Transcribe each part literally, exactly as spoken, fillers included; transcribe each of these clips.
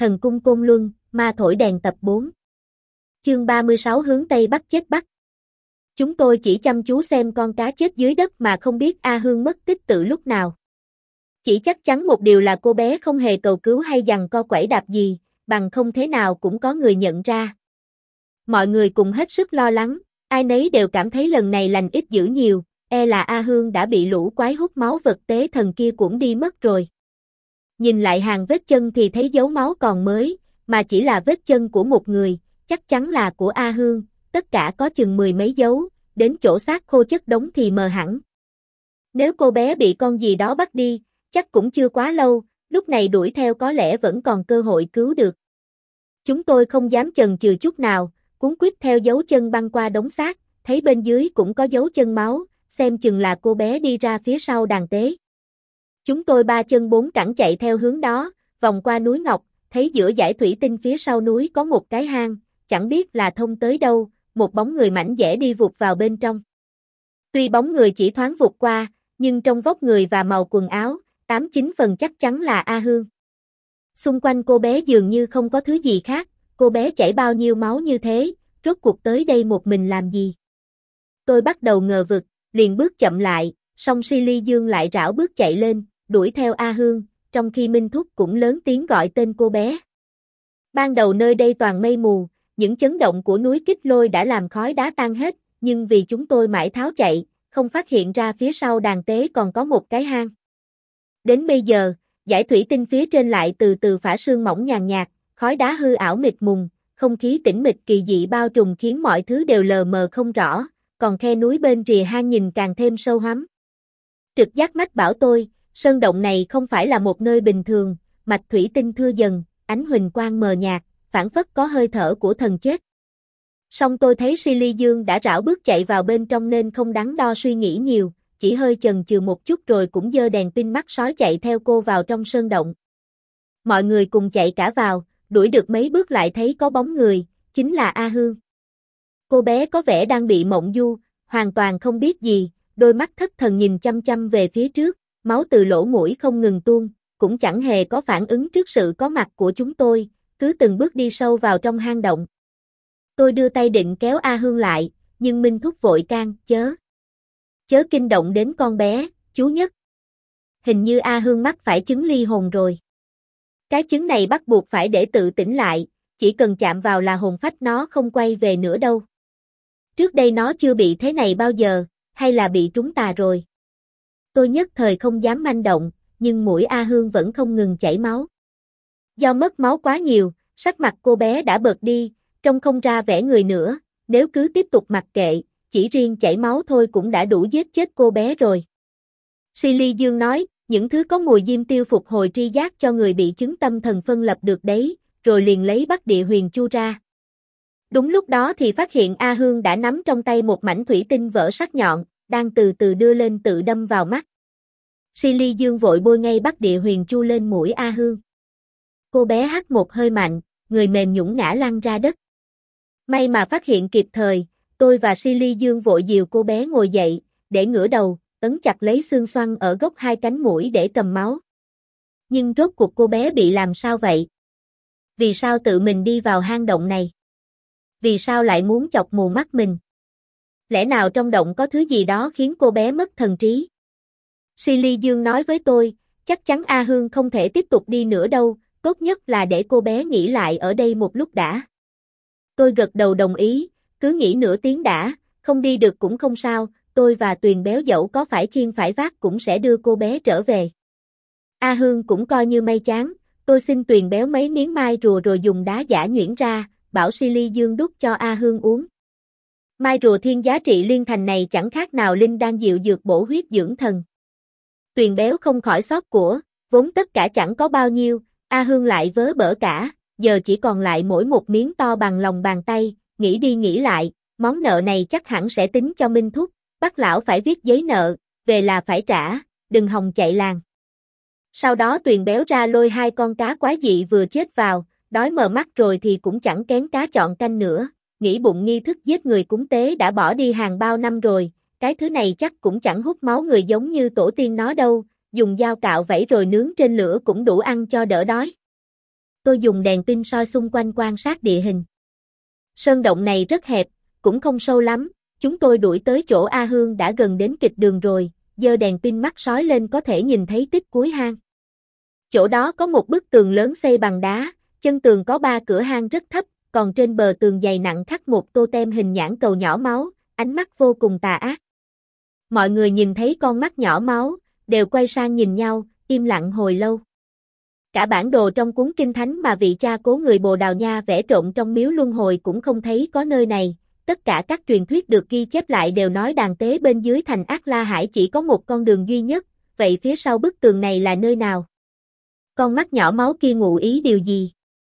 Thần cung Côn Luân, ma thổi đèn tập bốn. Chương ba mươi sáu hướng Tây Bắc chết Bắc. Chúng tôi chỉ chăm chú xem con cá chết dưới đất mà không biết A Hương mất tích từ lúc nào. Chỉ chắc chắn một điều là cô bé không hề cầu cứu hay giằng co quẩy đạp gì, bằng không thế nào cũng có người nhận ra. Mọi người cùng hết sức lo lắng, ai nấy đều cảm thấy lần này lành ít dữ nhiều, e là A Hương đã bị lũ quái hút máu vật tế thần kia cuỗng đi mất rồi. Nhìn lại hàng vết chân thì thấy dấu máu còn mới, mà chỉ là vết chân của một người, chắc chắn là của A Hương, tất cả có chừng mười mấy dấu, đến chỗ xác khô chất đống thì mờ hẳn. Nếu cô bé bị con gì đó bắt đi, chắc cũng chưa quá lâu, lúc này đuổi theo có lẽ vẫn còn cơ hội cứu được. Chúng tôi không dám chần chừ chút nào, cuống quýt theo dấu chân băng qua đống xác, thấy bên dưới cũng có dấu chân máu, xem chừng là cô bé đi ra phía sau đàn tế. Chúng tôi ba chân bốn cẳng chạy theo hướng đó, vòng qua núi Ngọc, thấy giữa dải thủy tinh phía sau núi có một cái hang, chẳng biết là thông tới đâu, một bóng người mảnh dẻ đi vụt vào bên trong. Tuy bóng người chỉ thoáng vụt qua, nhưng trong vóc người và màu quần áo, tám chín phần chắc chắn là A Hương. Xung quanh cô bé dường như không có thứ gì khác, cô bé chảy bao nhiêu máu như thế, rốt cuộc tới đây một mình làm gì? Tôi bắt đầu ngờ vực, liền bước chậm lại, song Silly Dương lại rảo bước chạy lên, đuổi theo A Hương, trong khi Minh Thúc cũng lớn tiếng gọi tên cô bé. Ban đầu nơi đây toàn mây mù, những chấn động của núi Kích Lôi đã làm khói đá tan hết, nhưng vì chúng tôi mãi tháo chạy, không phát hiện ra phía sau đàn tế còn có một cái hang. Đến bây giờ, dải thủy tinh phía trên lại từ từ phả sương mỏng nhàn nhạt, khói đá hư ảo mịt mùng, không khí tĩnh mịch kỳ dị bao trùm khiến mọi thứ đều lờ mờ không rõ, còn khe núi bên rìa hang nhìn càng thêm sâu hoắm. Trực giác mách bảo tôi, sơn động này không phải là một nơi bình thường, mạch thủy tinh thưa dần, ánh huỳnh quang mờ nhạt, phảng phất có hơi thở của thần chết. Song tôi thấy Silly Dương đã rảo bước chạy vào bên trong nên không đắn đo suy nghĩ nhiều, chỉ hơi chần chừ một chút rồi cũng giơ đèn pin mắt sói chạy theo cô vào trong sơn động. Mọi người cùng chạy cả vào, đuổi được mấy bước lại thấy có bóng người, chính là A Hương. Cô bé có vẻ đang bị mộng du, hoàn toàn không biết gì, đôi mắt thất thần nhìn chăm chăm về phía trước, máu từ lỗ mũi không ngừng tuôn, cũng chẳng hề có phản ứng trước sự có mặt của chúng tôi, cứ từng bước đi sâu vào trong hang động. Tôi đưa tay định kéo A Hương lại, nhưng Minh Thúc vội can, chớ. Chớ kinh động đến con bé, chú Nhất. Hình như A Hương mắc phải chứng ly hồn rồi. Cái chứng này bắt buộc phải để tự tỉnh lại, chỉ cần chạm vào là hồn phách nó không quay về nữa đâu. Trước đây nó chưa bị thế này bao giờ, hay là bị trúng tà rồi. Tôi nhất thời không dám manh động, nhưng mũi A Hương vẫn không ngừng chảy máu. Do mất máu quá nhiều, sắc mặt cô bé đã bợt đi, trông không ra vẻ người nữa, nếu cứ tiếp tục mặc kệ, chỉ riêng chảy máu thôi cũng đã đủ giết chết cô bé rồi. Silly Dương nói, những thứ có mùi diêm tiêu phục hồi tri giác cho người bị chứng tâm thần phân lập được đấy, rồi liền lấy Bắc Địa Huyền Chu ra. Đúng lúc đó thì phát hiện A Hương đã nắm trong tay một mảnh thủy tinh vỡ sắc nhọn, đang từ từ đưa lên tự đâm vào mắt. Silly Dương vội bôi ngay Bắc Địa Huyền Chu lên mũi A Hương. Cô bé hắt một hơi mạnh, người mềm nhũn ngã lăn ra đất. May mà phát hiện kịp thời, tôi và Silly Dương vội dìu cô bé ngồi dậy, để ngửa đầu, ấn chặt lấy xương xoăn ở gốc hai cánh mũi để cầm máu. Nhưng rốt cuộc cô bé bị làm sao vậy? Vì sao tự mình đi vào hang động này? Vì sao lại muốn chọc mù mắt mình? Lẽ nào trong động có thứ gì đó khiến cô bé mất thần trí? Silly Dương nói với tôi, chắc chắn A Hương không thể tiếp tục đi nữa đâu, tốt nhất là để cô bé nghỉ lại ở đây một lúc đã. Tôi gật đầu đồng ý, cứ nghỉ nửa tiếng đã, không đi được cũng không sao, tôi và Tuyền béo dẫu có phải khiêng phải vác cũng sẽ đưa cô bé trở về. A Hương cũng coi như may chán, tôi xin Tuyền béo mấy miếng mai rùa rồi dùng đá giã nhuyễn ra, bảo Silly Dương đút cho A Hương uống. Mai rùa thiên giá trị liên thành này chẳng khác nào linh đan dịu dược bổ huyết dưỡng thần. Tuyền béo không khỏi xót của, vốn tất cả chẳng có bao nhiêu, A Hương lại vớ bỡ cả, giờ chỉ còn lại mỗi một miếng to bằng lòng bàn tay, nghĩ đi nghĩ lại, món nợ này chắc hẳn sẽ tính cho Minh Thúc, bắt lão phải viết giấy nợ, về là phải trả, đừng hòng chạy làng. Sau đó Tuyền béo ra lôi hai con cá quái dị vừa chết vào, đói mờ mắt rồi thì cũng chẳng kén cá chọn canh nữa, nghĩ bụng nghi thức giết người cúng tế đã bỏ đi hàng bao năm rồi, cái thứ này chắc cũng chẳng hút máu người giống như tổ tiên nó đâu, dùng dao cạo vảy rồi nướng trên lửa cũng đủ ăn cho đỡ đói. Tôi dùng đèn pin soi xung quanh quan sát địa hình. Sơn động này rất hẹp, cũng không sâu lắm, chúng tôi đuổi tới chỗ A Hương đã gần đến kịch đường rồi, giơ đèn pin mắt sói lên có thể nhìn thấy tích cuối hang. Chỗ đó có một bức tường lớn xây bằng đá, chân tường có ba cửa hang rất thấp, còn trên bờ tường dày nặng khắc một tô tem hình nhãn cầu nhỏ máu, ánh mắt vô cùng tà ác. Mọi người nhìn thấy con mắt nhỏ máu, đều quay sang nhìn nhau, im lặng hồi lâu. Cả bản đồ trong cuốn kinh thánh mà vị cha cố người Bồ Đào Nha vẽ trộn trong miếu luân hồi cũng không thấy có nơi này, tất cả các truyền thuyết được ghi chép lại đều nói đàn tế bên dưới thành Ác La Hải chỉ có một con đường duy nhất, vậy phía sau bức tường này là nơi nào? Con mắt nhỏ máu kia ngụ ý điều gì?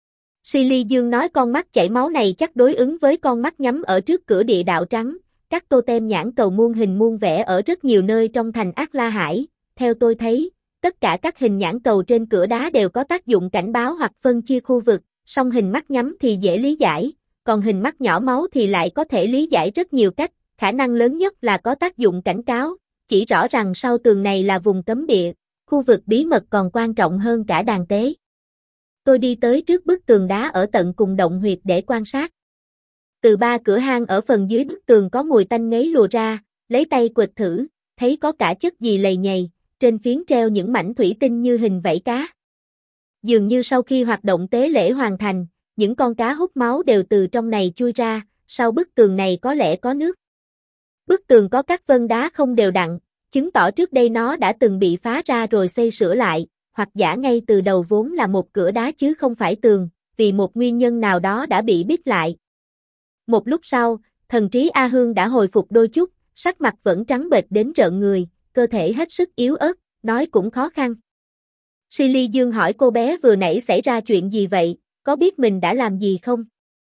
Silly Dương nói con mắt chảy máu này chắc đối ứng với con mắt nhắm ở trước cửa địa đạo trắng, các tô tem nhãn cầu muôn hình muôn vẻ ở rất nhiều nơi trong thành Ác La Hải, theo tôi thấy, tất cả các hình nhãn cầu trên cửa đá đều có tác dụng cảnh báo hoặc phân chia khu vực, song hình mắt nhắm thì dễ lý giải, còn hình mắt nhỏ máu thì lại có thể lý giải rất nhiều cách, khả năng lớn nhất là có tác dụng cảnh cáo, chỉ rõ rằng sau tường này là vùng cấm địa, khu vực bí mật còn quan trọng hơn cả đàn tế. Tôi đi tới trước bức tường đá ở tận cùng động huyệt để quan sát. Từ ba cửa hang ở phần dưới bức tường có mùi tanh ngấy lùa ra, lấy tay quệt thử, thấy có cả chất gì lầy nhầy, trên phiến treo những mảnh thủy tinh như hình vảy cá. Dường như sau khi hoạt động tế lễ hoàn thành, những con cá hút máu đều từ trong này chui ra, sau bức tường này có lẽ có nước. Bức tường có các vân đá không đều đặn, chứng tỏ trước đây nó đã từng bị phá ra rồi xây sửa lại, hoặc giả ngay từ đầu vốn là một cửa đá chứ không phải tường, vì một nguyên nhân nào đó đã bị bít lại. Một lúc sau, thần trí A Hương đã hồi phục đôi chút, sắc mặt vẫn trắng bệch đến rợn người, cơ thể hết sức yếu ớt, nói cũng khó khăn. Silly Dương hỏi cô bé vừa nãy xảy ra chuyện gì vậy, có biết mình đã làm gì không?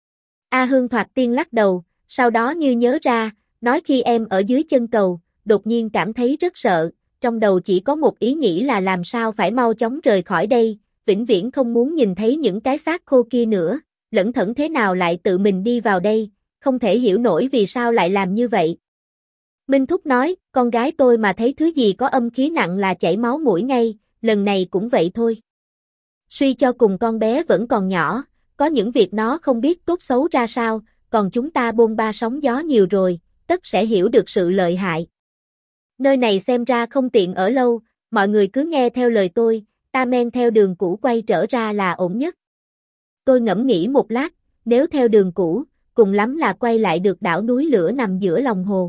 A Hương thoạt tiên lắc đầu, sau đó như nhớ ra, nói khi em ở dưới chân cầu, đột nhiên cảm thấy rất sợ, trong đầu chỉ có một ý nghĩ là làm sao phải mau chóng rời khỏi đây, vĩnh viễn không muốn nhìn thấy những cái xác khô kia nữa, lẩn thẩn thế nào lại tự mình đi vào đây, không thể hiểu nổi vì sao lại làm như vậy. Minh Thúc nói, con gái tôi mà thấy thứ gì có âm khí nặng là chảy máu mũi ngay, lần này cũng vậy thôi. Suy cho cùng con bé vẫn còn nhỏ, có những việc nó không biết tốt xấu ra sao, còn chúng ta bôn ba sóng gió nhiều rồi, tất sẽ hiểu được sự lợi hại. Nơi này xem ra không tiện ở lâu, mọi người cứ nghe theo lời tôi, ta men theo đường cũ quay trở ra là ổn nhất. Tôi ngẫm nghĩ một lát, nếu theo đường cũ, cùng lắm là quay lại được đảo núi lửa nằm giữa lòng hồ.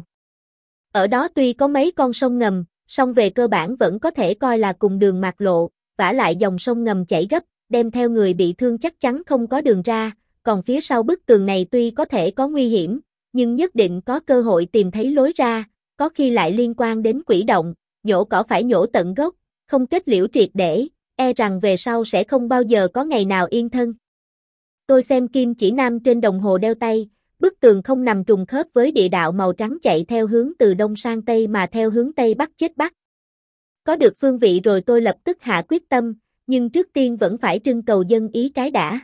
Ở đó tuy có mấy con sông ngầm, song về cơ bản vẫn có thể coi là cùng đường mạc lộ, vả lại dòng sông ngầm chảy gấp, đem theo người bị thương chắc chắn không có đường ra, còn phía sau bức tường này tuy có thể có nguy hiểm, nhưng nhất định có cơ hội tìm thấy lối ra, có khi lại liên quan đến quỷ động, nhổ cỏ phải nhổ tận gốc, không kết liễu triệt để, e rằng về sau sẽ không bao giờ có ngày nào yên thân. Tôi xem kim chỉ nam trên đồng hồ đeo tay, bức tường không nằm trùng khớp với địa đạo màu trắng chạy theo hướng từ đông sang tây mà theo hướng tây bắc chết bắc. Có được phương vị rồi tôi lập tức hạ quyết tâm, nhưng trước tiên vẫn phải trưng cầu dân ý cái đã.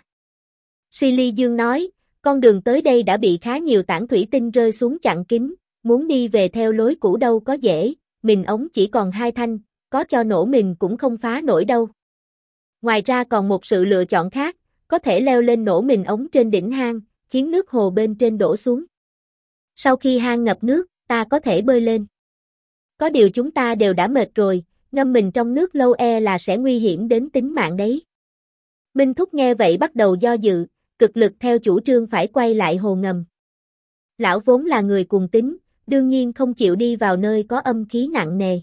Silly Dương nói, con đường tới đây đã bị khá nhiều tảng thủy tinh rơi xuống chặn kín, muốn đi về theo lối cũ đâu có dễ, mìn ống chỉ còn hai thanh, có cho nổ mìn cũng không phá nổi đâu. Ngoài ra còn một sự lựa chọn khác, có thể leo lên nổ mìn ống trên đỉnh hang, khiến nước hồ bên trên đổ xuống. Sau khi hang ngập nước, ta có thể bơi lên. Có điều chúng ta đều đã mệt rồi, ngâm mình trong nước lâu e là sẽ nguy hiểm đến tính mạng đấy. Minh Thúc nghe vậy bắt đầu do dự, cực lực theo chủ trương phải quay lại hồ ngầm. Lão vốn là người cuồng tín, đương nhiên không chịu đi vào nơi có âm khí nặng nề.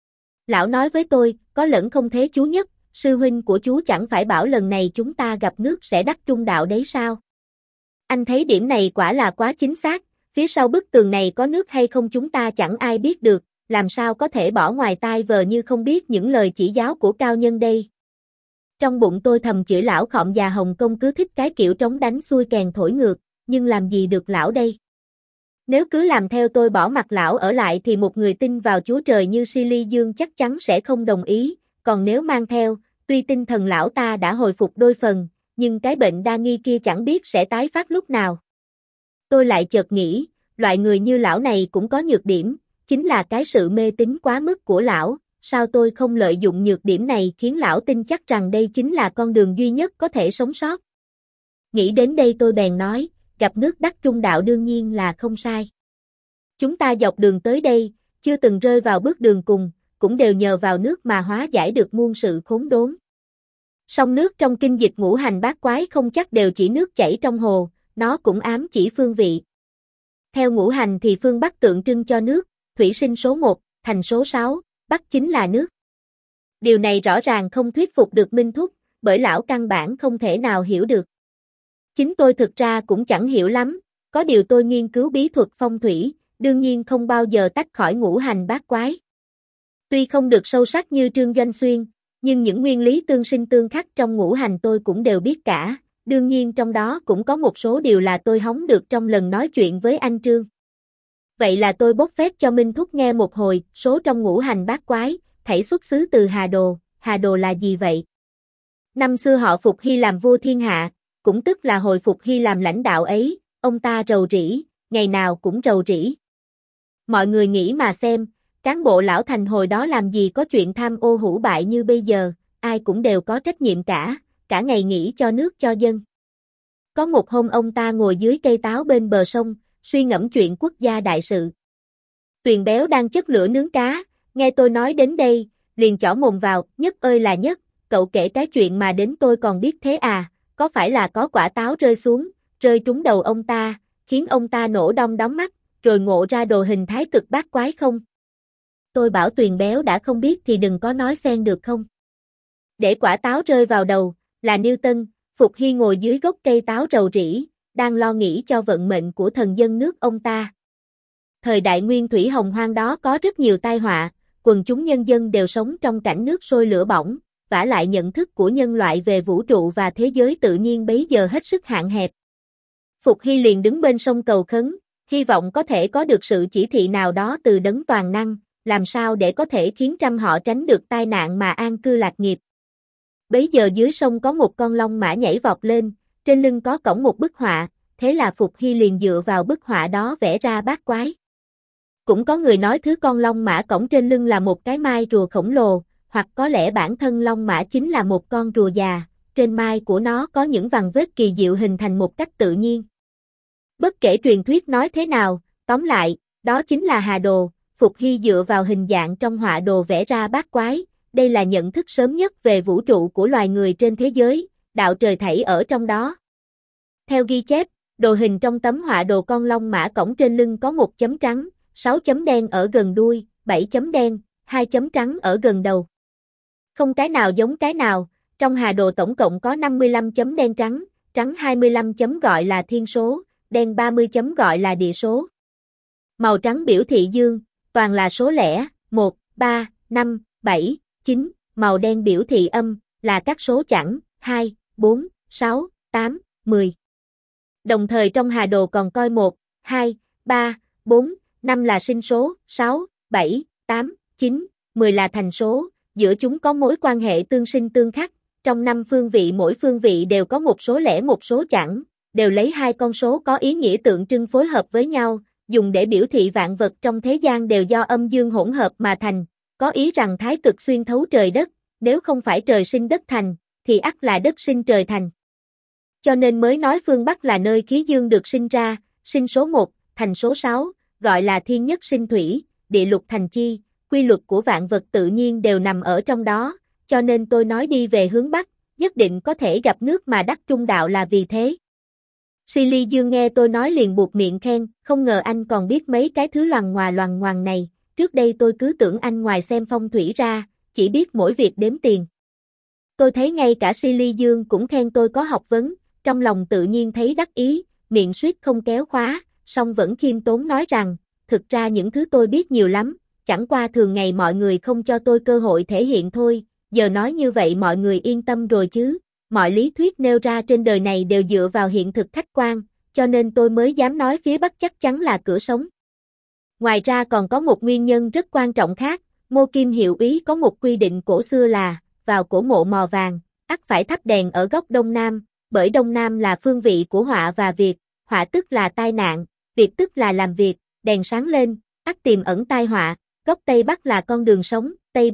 Lão nói với tôi, có lẫn không thế chú nhất, sư huynh của chú chẳng phải bảo lần này chúng ta gặp nước sẽ đắc trung đạo đấy sao? Anh thấy điểm này quả là quá chính xác, phía sau bức tường này có nước hay không chúng ta chẳng ai biết được, làm sao có thể bỏ ngoài tai vờ như không biết những lời chỉ giáo của cao nhân đây. Trong bụng tôi thầm chửi lão khọm già Hồng Kông cứ thích cái kiểu trống đánh xuôi kèn thổi ngược, nhưng làm gì được lão đây. Nếu cứ làm theo tôi bỏ mặc lão ở lại thì một người tin vào Chúa Trời như Silly Dương chắc chắn sẽ không đồng ý, còn nếu mang theo, tuy tinh thần lão ta đã hồi phục đôi phần, nhưng cái bệnh đa nghi kia chẳng biết sẽ tái phát lúc nào. Tôi lại chợt nghĩ, loại người như lão này cũng có nhược điểm, chính là cái sự mê tín quá mức của lão, sao tôi không lợi dụng nhược điểm này khiến lão tin chắc rằng đây chính là con đường duy nhất có thể sống sót. Nghĩ đến đây tôi bèn nói, gặp nước đắc trung đạo đương nhiên là không sai. Chúng ta dọc đường tới đây, chưa từng rơi vào bước đường cùng, cũng đều nhờ vào nước mà hóa giải được muôn sự khốn đốn. Song nước trong kinh dịch ngũ hành bát quái không chắc đều chỉ nước chảy trong hồ, nó cũng ám chỉ phương vị. Theo ngũ hành thì phương Bắc tượng trưng cho nước, thủy sinh số một, thành số sáu, Bắc chính là nước. Điều này rõ ràng không thuyết phục được Minh Thúc, bởi lão căn bản không thể nào hiểu được. Chính tôi thực ra cũng chẳng hiểu lắm, có điều tôi nghiên cứu bí thuật phong thủy, đương nhiên không bao giờ tách khỏi ngũ hành bát quái. Tuy không được sâu sắc như Trương Doanh Xuyên, nhưng những nguyên lý tương sinh tương khắc trong ngũ hành tôi cũng đều biết cả, đương nhiên trong đó cũng có một số điều là tôi hóng được trong lần nói chuyện với anh Trương. Vậy là tôi bốc phét cho Minh Thúc nghe một hồi, số trong ngũ hành bát quái, thảy xuất xứ từ Hà Đồ, Hà Đồ là gì vậy? Năm xưa họ Phục Hy làm vua thiên hạ, cũng tức là hồi Phục Hy làm lãnh đạo ấy, ông ta rầu rĩ, ngày nào cũng rầu rĩ. Mọi người nghĩ mà xem, cán bộ lão thành hồi đó làm gì có chuyện tham ô hủ bại như bây giờ, ai cũng đều có trách nhiệm cả, cả ngày nghĩ cho nước cho dân. Có một hôm ông ta ngồi dưới cây táo bên bờ sông, suy ngẫm chuyện quốc gia đại sự. Tuyền Béo đang chất lửa nướng cá, nghe tôi nói đến đây, liền chỏ mồm vào, Nhất ơi là Nhất, cậu kể cái chuyện mà đến tôi còn biết thế à, có phải là có quả táo rơi xuống, rơi trúng đầu ông ta, khiến ông ta nổ đom đóm mắt, rồi ngộ ra đồ hình thái cực bát quái không? Tôi bảo Tuyền Béo đã không biết thì đừng có nói xen được không? Để quả táo rơi vào đầu, là Newton, Phục Hy ngồi dưới gốc cây táo rầu rĩ, đang lo nghĩ cho vận mệnh của thần dân nước ông ta. Thời đại nguyên thủy hồng hoang đó có rất nhiều tai họa, quần chúng nhân dân đều sống trong cảnh nước sôi lửa bỏng, vả lại nhận thức của nhân loại về vũ trụ và thế giới tự nhiên bấy giờ hết sức hạn hẹp. Phục Hy liền đứng bên sông cầu khấn, hy vọng có thể có được sự chỉ thị nào đó từ đấng toàn năng, làm sao để có thể khiến trăm họ tránh được tai nạn mà an cư lạc nghiệp. Bấy giờ dưới sông có một con long mã nhảy vọt lên, trên lưng có cõng một bức họa, thế là Phục Hy liền dựa vào bức họa đó vẽ ra bát quái. Cũng có người nói thứ con long mã cõng trên lưng là một cái mai rùa khổng lồ, hoặc có lẽ bản thân long mã chính là một con rùa già, trên mai của nó có những vằn vết kỳ diệu hình thành một cách tự nhiên. Bất kể truyền thuyết nói thế nào, tóm lại, đó chính là Hà Đồ, Phục Hy dựa vào hình dạng trong họa đồ vẽ ra bát quái, đây là nhận thức sớm nhất về vũ trụ của loài người trên thế giới, đạo trời thảy ở trong đó. Theo ghi chép, đồ hình trong tấm họa đồ con long mã cõng trên lưng có một chấm trắng, sáu chấm đen ở gần đuôi, bảy chấm đen, hai chấm trắng ở gần đầu. Không cái nào giống cái nào, trong Hà Đồ tổng cộng có năm mươi lăm chấm đen trắng, trắng hai mươi lăm chấm gọi là thiên số, đen ba mươi chấm gọi là địa số. Màu trắng biểu thị dương, toàn là số lẻ, một, ba, năm, bảy, chín, màu đen biểu thị âm, là các số chẵn, hai, bốn, sáu, tám, mười. Đồng thời trong Hà Đồ còn coi một, hai, ba, bốn, năm là sinh số, sáu, bảy, tám, chín, mười là thành số, giữa chúng có mối quan hệ tương sinh tương khắc, trong năm phương vị mỗi phương vị đều có một số lẻ một số chẵn, đều lấy hai con số có ý nghĩa tượng trưng phối hợp với nhau, dùng để biểu thị vạn vật trong thế gian đều do âm dương hỗn hợp mà thành, có ý rằng thái cực xuyên thấu trời đất, nếu không phải trời sinh đất thành, thì ắt là đất sinh trời thành. Cho nên mới nói phương Bắc là nơi khí dương được sinh ra, sinh số một, thành số sáu, gọi là thiên nhất sinh thủy, địa lục thành chi, quy luật của vạn vật tự nhiên đều nằm ở trong đó, cho nên tôi nói đi về hướng Bắc, nhất định có thể gặp nước mà đắc trung đạo là vì thế. Silly Dương nghe tôi nói liền buột miệng khen, không ngờ anh còn biết mấy cái thứ loằng ngoà loằng ngoằng này, trước đây tôi cứ tưởng anh ngoài xem phong thủy ra, chỉ biết mỗi việc đếm tiền. Tôi thấy ngay cả Silly Dương cũng khen tôi có học vấn, trong lòng tự nhiên thấy đắc ý, miệng suýt không kéo khóa, song vẫn khiêm tốn nói rằng, thực ra những thứ tôi biết nhiều lắm, chẳng qua thường ngày mọi người không cho tôi cơ hội thể hiện thôi, giờ nói như vậy mọi người yên tâm rồi chứ. Mọi lý thuyết nêu ra trên đời này đều dựa vào hiện thực khách quan, cho nên tôi mới dám nói phía Bắc chắc chắn là cửa sống. Ngoài ra còn có một nguyên nhân rất quan trọng khác, Ngô Kim Hiệu Úy có một quy định cổ xưa là, vào cổ mộ mò vàng, ắt phải thắp đèn ở góc Đông Nam, bởi Đông Nam là phương vị của họa và việc, họa tức là tai nạn, việc tức là làm việc, đèn sáng lên, ắt tiềm ẩn tai họa, góc Tây Bắc là con đường sống, Tây Bắc,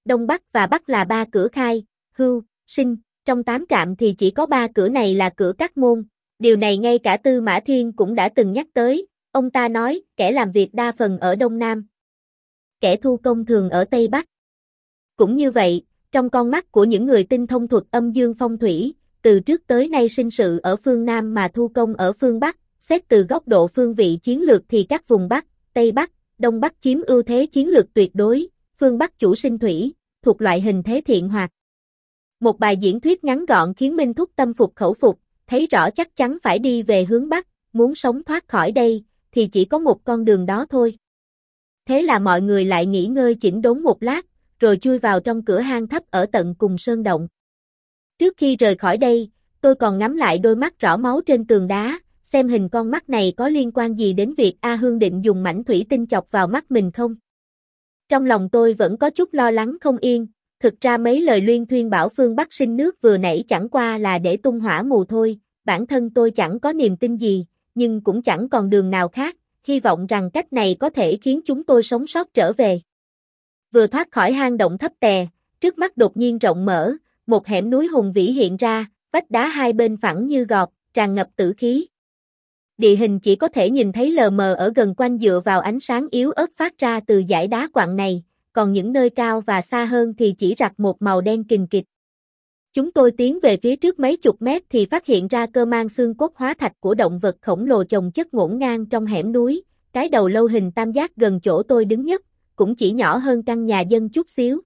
Đông Bắc và Bắc là ba cửa khai, hưu, sinh, trong tám trạm thì chỉ có ba cửa này là cửa Cát Môn. Điều này ngay cả Tư Mã Thiên cũng đã từng nhắc tới, ông ta nói, kẻ làm việc đa phần ở Đông Nam, kẻ thu công thường ở Tây Bắc. Cũng như vậy, trong con mắt của những người tinh thông thuật âm dương phong thủy, từ trước tới nay sinh sự ở phương Nam mà thu công ở phương Bắc, xét từ góc độ phương vị chiến lược thì các vùng Bắc, Tây Bắc, Đông Bắc chiếm ưu thế chiến lược tuyệt đối, phương Bắc chủ sinh thủy, thuộc loại hình thế thiện hoạt. Một bài diễn thuyết ngắn gọn khiến Minh Thúc tâm phục khẩu phục, thấy rõ chắc chắn phải đi về hướng Bắc, muốn sống thoát khỏi đây, thì chỉ có một con đường đó thôi. Thế là mọi người lại nghỉ ngơi chỉnh đốn một lát, rồi chui vào trong cửa hang thấp ở tận cùng sơn động. Trước khi rời khỏi đây, tôi còn ngắm lại đôi mắt rõ máu trên tường đá, xem hình con mắt này có liên quan gì đến việc A Hương định dùng mảnh thủy tinh chọc vào mắt mình không. Trong lòng tôi vẫn có chút lo lắng không yên, thực ra mấy lời luyên thuyên bảo phương Bắc sinh nước vừa nãy chẳng qua là để tung hỏa mù thôi, bản thân tôi chẳng có niềm tin gì, nhưng cũng chẳng còn đường nào khác, hy vọng rằng cách này có thể khiến chúng tôi sống sót trở về. Vừa thoát khỏi hang động thấp tè, trước mắt đột nhiên rộng mở, một hẻm núi hùng vĩ hiện ra, vách đá hai bên phẳng như gọt, tràn ngập tử khí. Địa hình chỉ có thể nhìn thấy lờ mờ ở gần quanh dựa vào ánh sáng yếu ớt phát ra từ dải đá quặng này, còn những nơi cao và xa hơn thì chỉ rặt một màu đen kình kịch. Chúng tôi tiến về phía trước mấy chục mét thì phát hiện ra cơ mang xương cốt hóa thạch của động vật khổng lồ chồng chất ngổn ngang trong hẻm núi, cái đầu lâu hình tam giác gần chỗ tôi đứng nhất, cũng chỉ nhỏ hơn căn nhà dân chút xíu.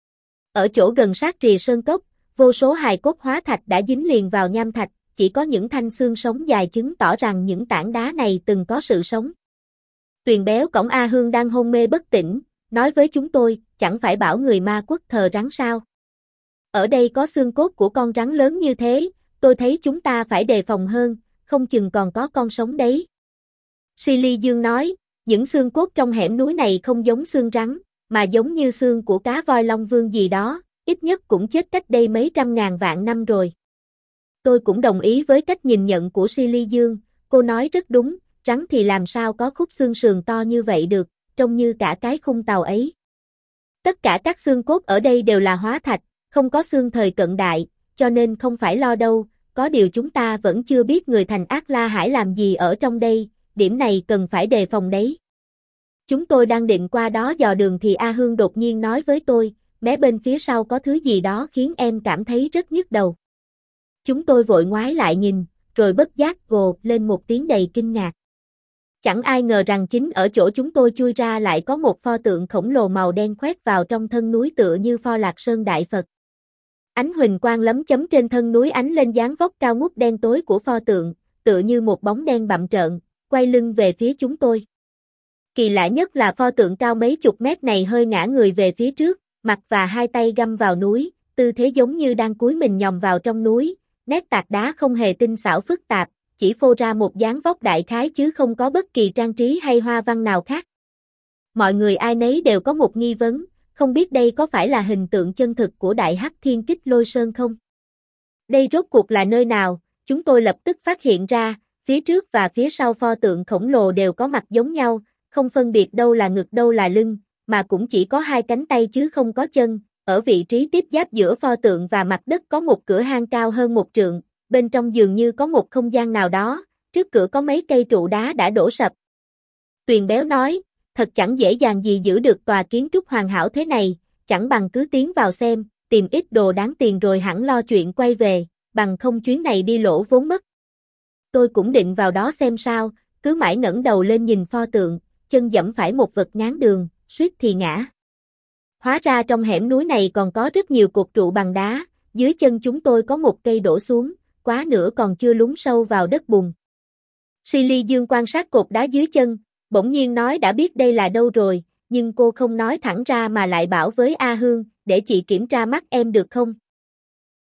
Ở chỗ gần sát rìa sơn cốc, vô số hài cốt hóa thạch đã dính liền vào nham thạch, chỉ có những thanh xương sống dài chứng tỏ rằng những tảng đá này từng có sự sống. Tuyền béo cõng A Hương đang hôn mê bất tỉnh, nói với chúng tôi, chẳng phải bảo người Ma Quốc thờ rắn sao? Ở đây có xương cốt của con rắn lớn như thế, tôi thấy chúng ta phải đề phòng hơn, không chừng còn có con sống đấy. Silly Dương nói, những xương cốt trong hẻm núi này không giống xương rắn, mà giống như xương của cá voi Long Vương gì đó, ít nhất cũng chết cách đây mấy trăm ngàn vạn năm rồi. Tôi cũng đồng ý với cách nhìn nhận của Silly Dương, cô nói rất đúng, rắn thì làm sao có khúc xương sườn to như vậy được, trông như cả cái khung tàu ấy. Tất cả các xương cốt ở đây đều là hóa thạch, không có xương thời cận đại, cho nên không phải lo đâu, có điều chúng ta vẫn chưa biết người thành Ác La Hải làm gì ở trong đây, điểm này cần phải đề phòng đấy. Chúng tôi đang định qua đó dò đường thì A Hương đột nhiên nói với tôi, mé bên phía sau có thứ gì đó khiến em cảm thấy rất nhức đầu. Chúng tôi vội ngoái lại nhìn, rồi bất giác gồ lên một tiếng đầy kinh ngạc. Chẳng ai ngờ rằng chính ở chỗ chúng tôi chui ra lại có một pho tượng khổng lồ màu đen khoét vào trong thân núi tựa như pho Lạc Sơn Đại Phật. Ánh huỳnh quang lấm chấm trên thân núi ánh lên dáng vóc cao ngút đen tối của pho tượng, tựa như một bóng đen bặm trợn, quay lưng về phía chúng tôi. Kỳ lạ nhất là pho tượng cao mấy chục mét này hơi ngã người về phía trước, mặt và hai tay găm vào núi, tư thế giống như đang cúi mình nhòm vào trong núi, nét tạc đá không hề tinh xảo phức tạp, chỉ phô ra một dáng vóc đại khái chứ không có bất kỳ trang trí hay hoa văn nào khác. Mọi người ai nấy đều có một nghi vấn, không biết đây có phải là hình tượng chân thực của Đại Hắc Thiên Kích Lôi Sơn không? Đây rốt cuộc là nơi nào? Chúng tôi lập tức phát hiện ra, phía trước và phía sau pho tượng khổng lồ đều có mặt giống nhau, không phân biệt đâu là ngực đâu là lưng, mà cũng chỉ có hai cánh tay chứ không có chân. Ở vị trí tiếp giáp giữa pho tượng và mặt đất có một cửa hang cao hơn một trượng, bên trong dường như có một không gian nào đó, trước cửa có mấy cây trụ đá đã đổ sập. Tuyền béo nói, thật chẳng dễ dàng gì giữ được tòa kiến trúc hoàn hảo thế này, chẳng bằng cứ tiến vào xem, tìm ít đồ đáng tiền rồi hẳn lo chuyện quay về, bằng không chuyến này đi lỗ vốn mất. Tôi cũng định vào đó xem sao, cứ mãi ngẩng đầu lên nhìn pho tượng, chân dẫm phải một vật ngáng đường, suýt thì ngã. Hóa ra trong hẻm núi này còn có rất nhiều cột trụ bằng đá, dưới chân chúng tôi có một cây đổ xuống, quá nữa còn chưa lún sâu vào đất bùn. Silly Dương quan sát cột đá dưới chân, bỗng nhiên nói đã biết đây là đâu rồi, nhưng cô không nói thẳng ra mà lại bảo với A Hương, để chị kiểm tra mắt em được không?